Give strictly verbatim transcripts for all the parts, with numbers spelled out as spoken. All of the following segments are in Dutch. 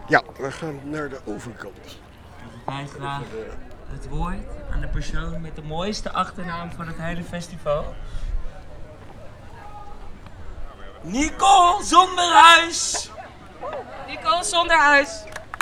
Ja, we gaan naar de overkant. Wij graag het woord aan de persoon met de mooiste achternaam van het hele festival. Nicole Zonderhuis! Nicole Zonderhuis.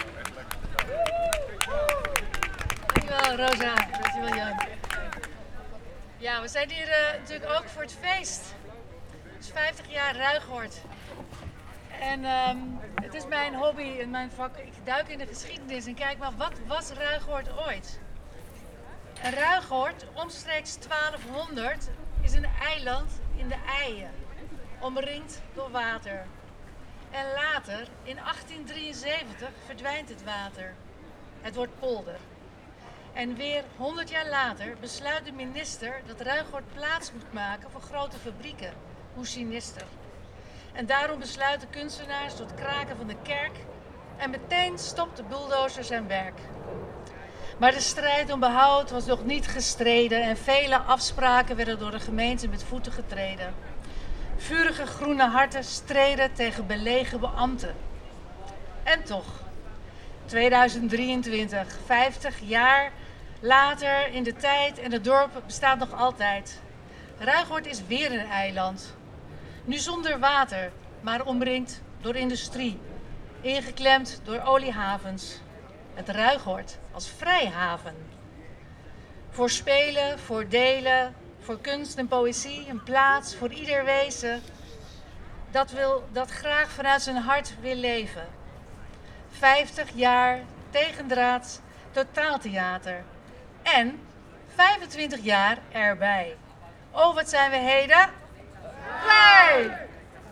Dankjewel Rosa, dankjewel Jan. Ja, we zijn hier uh, natuurlijk ook voor het feest. Het is vijftig jaar Ruigoord. En um, het is mijn hobby en mijn vak. Ik duik in de geschiedenis en kijk maar, wat was Ruigoord ooit? En Ruigoord, omstreeks twaalfhonderd, is een eiland in de Eije, omringd door water. En later, in achttien drieënzeventig, verdwijnt het water. Het wordt polder. En weer honderd jaar later besluit de minister dat Ruigoord plaats moet maken voor grote fabrieken, Hoecinister. En daarom besluiten kunstenaars tot kraken van de kerk en meteen stopt de bulldozer zijn werk. Maar de strijd om behoud was nog niet gestreden en vele afspraken werden door de gemeente met voeten getreden. Vurige groene harten streden tegen belegen beambten. En toch, tweeduizend drieëntwintig, vijftig jaar later in de tijd en het dorp bestaat nog altijd. Ruigoord is weer een eiland. Nu zonder water, maar omringd door industrie. Ingeklemd door oliehavens. Het Ruigoord als vrijhaven. Voor spelen, voor delen, voor kunst en poëzie. Een plaats voor ieder wezen dat, wil, dat graag vanuit zijn hart wil leven. vijftig jaar tegendraads totaaltheater. En vijfentwintig jaar erbij. Oh, wat zijn we heden? Blij!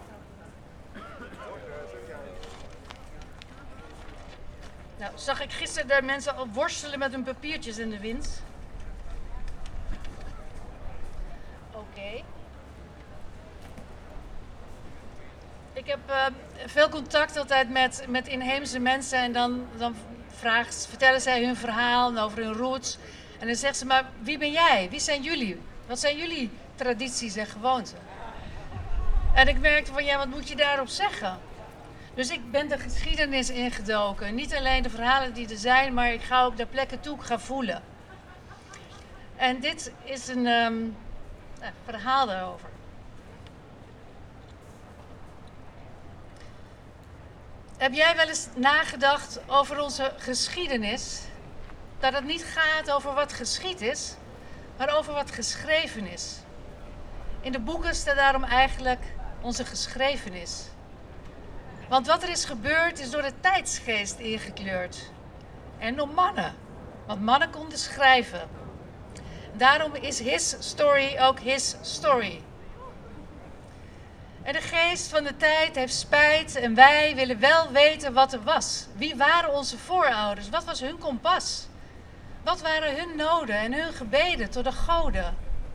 Nou, zag ik gisteren de mensen al worstelen met hun papiertjes in de wind. Oké. Okay. Ik heb uh, veel contact altijd met, met inheemse mensen en dan, dan vraagt, vertellen zij hun verhaal over hun roots. En dan zegt ze, maar wie ben jij? Wie zijn jullie? Wat zijn jullie tradities en gewoonten? En ik merkte van, ja, wat moet je daarop zeggen? Dus ik ben de geschiedenis ingedoken. Niet alleen de verhalen die er zijn, maar ik ga ook naar plekken toe, ik ga voelen. En dit is een um, nou, verhaal daarover. Heb jij wel eens nagedacht over onze geschiedenis? Dat het niet gaat over wat geschied is, maar over wat geschreven is. In de boeken staat daarom eigenlijk onze geschrevenis. Want wat er is gebeurd is door de tijdsgeest ingekleurd. En door mannen. Want mannen konden schrijven. Daarom is his story ook his story. En de geest van de tijd heeft spijt en wij willen wel weten wat er was. Wie waren onze voorouders? Wat was hun kompas? Wat waren hun noden en hun gebeden tot de goden?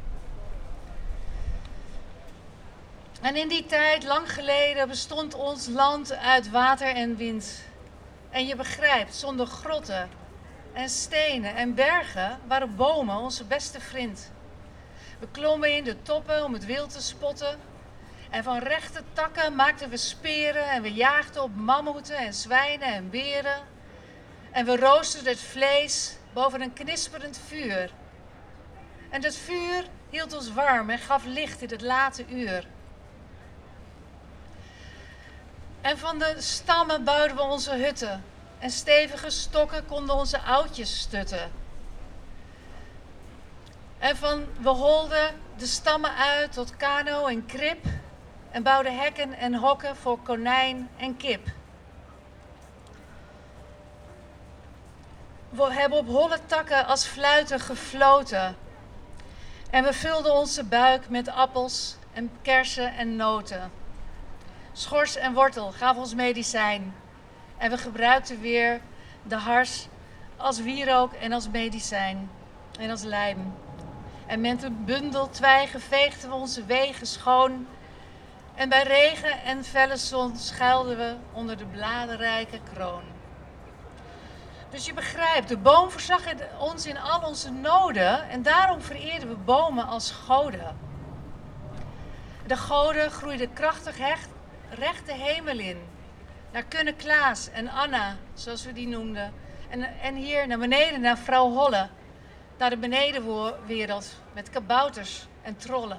En in die tijd, lang geleden, bestond ons land uit water en wind. En je begrijpt, zonder grotten en stenen en bergen waren bomen onze beste vriend. We klommen in de toppen om het wild te spotten. En van rechte takken maakten we speren en we jaagden op mammoeten en zwijnen en beren. En we roosterden het vlees boven een knisperend vuur. En dat vuur hield ons warm en gaf licht in het late uur. En van de stammen bouwden we onze hutten. En stevige stokken konden onze oudjes stutten. En van we holden de stammen uit tot kano en krib. En bouwden hekken en hokken voor konijn en kip. We hebben op holle takken als fluiten gefloten. En we vulden onze buik met appels en kersen en noten. Schors en wortel gaven ons medicijn. En we gebruikten weer de hars als wierook en als medicijn. En als lijm. En met een bundel twijgen veegden we onze wegen schoon. En bij regen en felle zon schuilden we onder de bladerrijke kroon. Dus je begrijpt, de boom voorzag ons in al onze noden. En daarom vereerden we bomen als goden. De goden groeiden krachtig hecht, recht de hemel in. Naar Kunne Klaas en Anna, zoals we die noemden. En, en hier naar beneden, naar vrouw Holle. Naar de benedenwereld met kabouters en trollen.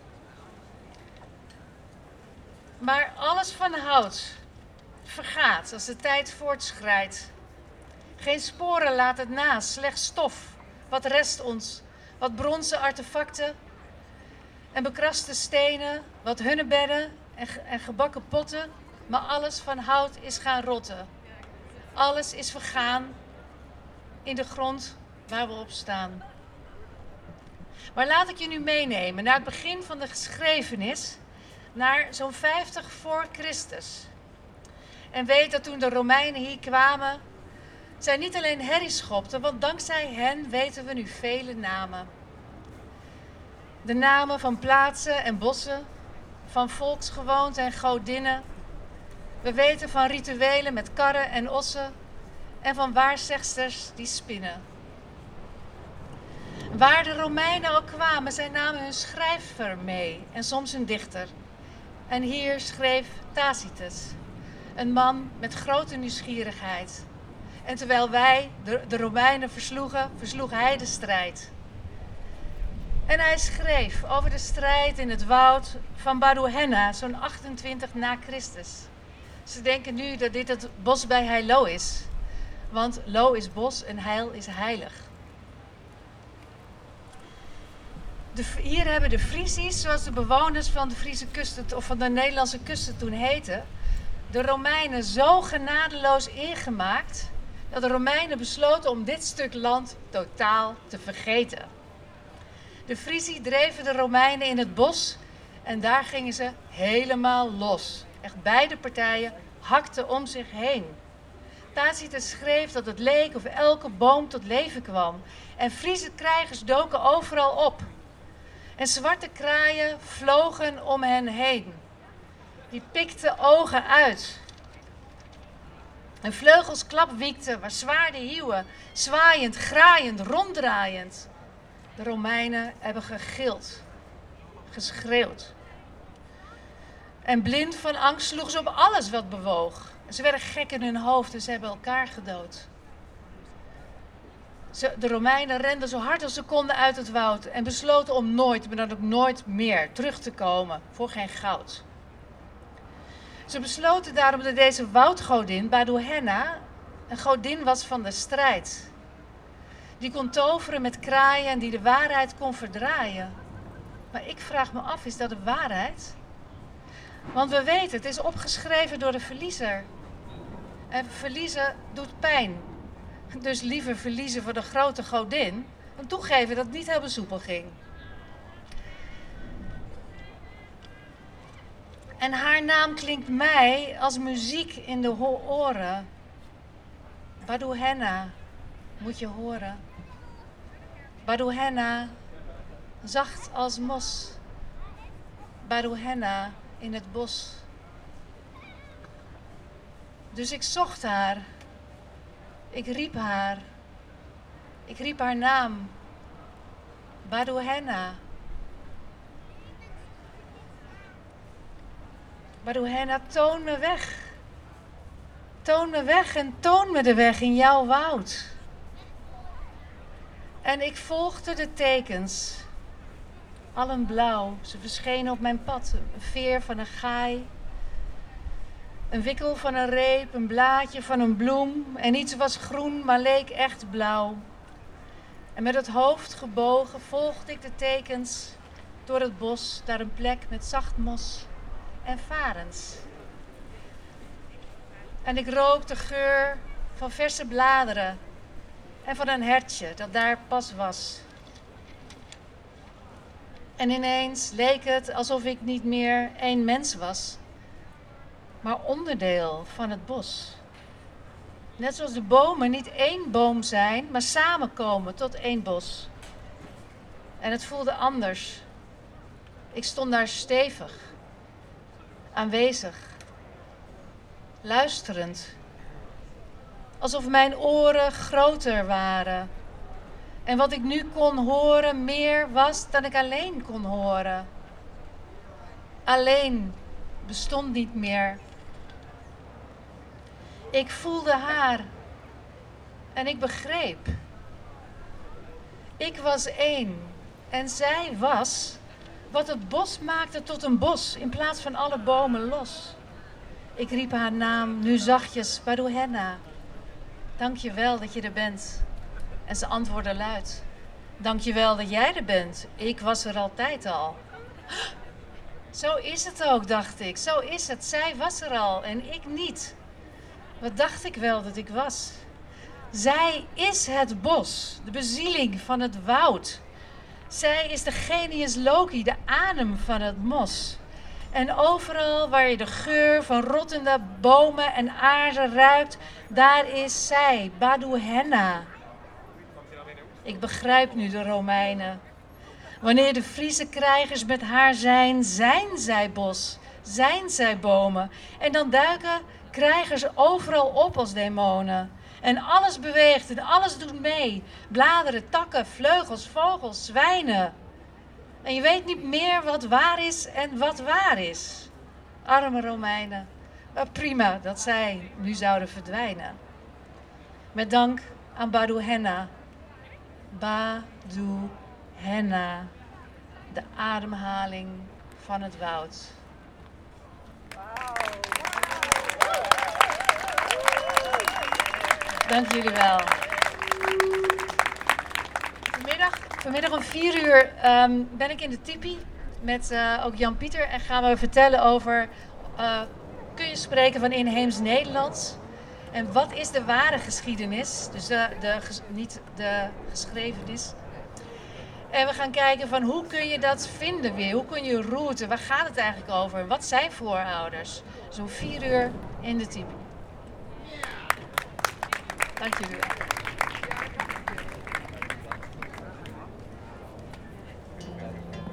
Maar alles van hout vergaat als de tijd voortschrijdt. Geen sporen laat het na, slechts stof. Wat rest ons? Wat bronzen artefacten en bekraste stenen, wat hunnebedden en, ge- en gebakken potten. Maar alles van hout is gaan rotten. Alles is vergaan in de grond waar we op staan. Maar laat ik je nu meenemen naar het begin van de geschrevenis, naar zo'n vijftig voor Christus. En weet dat toen de Romeinen hier kwamen, zij niet alleen herrie schopten, want dankzij hen weten we nu vele namen. De namen van plaatsen en bossen, van volksgewoonten en godinnen. We weten van rituelen met karren en ossen en van waarzegsters die spinnen. Waar de Romeinen ook kwamen, zij namen hun schrijver mee en soms hun dichter. En hier schreef Tacitus, een man met grote nieuwsgierigheid. En terwijl wij de, de Romeinen versloegen, versloeg hij de strijd. En hij schreef over de strijd in het woud van Baruhenna, zo'n achtentwintig na Christus. Ze denken nu dat dit het bos bij Heilo is. Want Lo is bos en Heil is heilig. De, hier hebben de Frisiërs, zoals de bewoners van de Friese kusten of van de Nederlandse kusten toen heten, de Romeinen zo genadeloos ingemaakt dat de Romeinen besloten om dit stuk land totaal te vergeten. De Frisiërs dreven de Romeinen in het bos en daar gingen ze helemaal los. Echt beide partijen hakten om zich heen. Tacitus schreef dat het leek of elke boom tot leven kwam. En Friese krijgers doken overal op. En zwarte kraaien vlogen om hen heen. Die pikten ogen uit. En vleugels klapwiekten waar zwaarden hieuwen, zwaaiend, graaiend, ronddraaiend. De Romeinen hebben gegild, geschreeuwd. En blind van angst sloegen ze op alles wat bewoog. Ze werden gek in hun hoofd en ze hebben elkaar gedood. Ze, de Romeinen renden zo hard als ze konden uit het woud en besloten om nooit, maar dan ook nooit meer, terug te komen voor geen goud. Ze besloten daarom dat deze woudgodin, Baruhenna, een godin was van de strijd. Die kon toveren met kraaien en die de waarheid kon verdraaien. Maar ik vraag me af, is dat de waarheid? Want we weten, het is opgeschreven door de verliezer. En verliezen doet pijn. Dus liever verliezen voor de grote godin dan toegeven dat het niet helemaal soepel ging. En haar naam klinkt mij als muziek in de ho- oren. Baruhenna, moet je horen. Baruhenna, zacht als mos. Baruhenna in het bos. Dus ik zocht haar. Ik riep haar. Ik riep haar naam. Baruhenna. Baruhenna, toon me weg. Toon me weg en toon me de weg in jouw woud. En ik volgde de tekens. Allen blauw, ze verschenen op mijn pad. Een veer van een gaai. Een wikkel van een reep, een blaadje van een bloem. En iets was groen, maar leek echt blauw. En met het hoofd gebogen volgde ik de tekens door het bos naar een plek met zacht mos en varens. En ik rook de geur van verse bladeren en van een hertje dat daar pas was. En ineens leek het alsof ik niet meer één mens was, maar onderdeel van het bos. Net zoals de bomen niet één boom zijn, maar samenkomen tot één bos. En het voelde anders. Ik stond daar stevig, aanwezig, luisterend. Alsof mijn oren groter waren. En wat ik nu kon horen meer was dan ik alleen kon horen. Alleen bestond niet meer. Ik voelde haar en ik begreep. Ik was één en zij was wat het bos maakte tot een bos in plaats van alle bomen los. Ik riep haar naam nu zachtjes, Baduhenna. Dank je wel dat je er bent. En ze antwoordde luid. Dank je wel dat jij er bent. Ik was er altijd al. Zo is het ook, dacht ik. Zo is het. Zij was er al en ik niet. Wat dacht ik wel dat ik was? Zij is het bos, de bezieling van het woud. Zij is de genius loci, de adem van het mos. En overal waar je de geur van rottende bomen en aarde ruikt, daar is zij, Baduhenna. Ik begrijp nu de Romeinen. Wanneer de Friese krijgers met haar zijn, zijn zij bos, zijn zij bomen. En dan duiken krijgers overal op als demonen. En alles beweegt en alles doet mee. Bladeren, takken, vleugels, vogels, zwijnen. En je weet niet meer wat waar is en wat waar is. Arme Romeinen. Maar prima dat zij nu zouden verdwijnen. Met dank aan Baduhenna. Baduhenna. De ademhaling van het woud. Dank jullie wel. Vanmiddag, vanmiddag om vier uur um, ben ik in de tipi met uh, ook Jan Pieter en gaan we vertellen over, uh, kun je spreken van inheems Nederlands? En wat is de ware geschiedenis? Dus de, de, niet de geschrevenis. En we gaan kijken van hoe kun je dat vinden weer? Hoe kun je routen? Waar gaat het eigenlijk over? Wat zijn voorouders? Zo'n vier uur in de tipi. Dank jullie wel.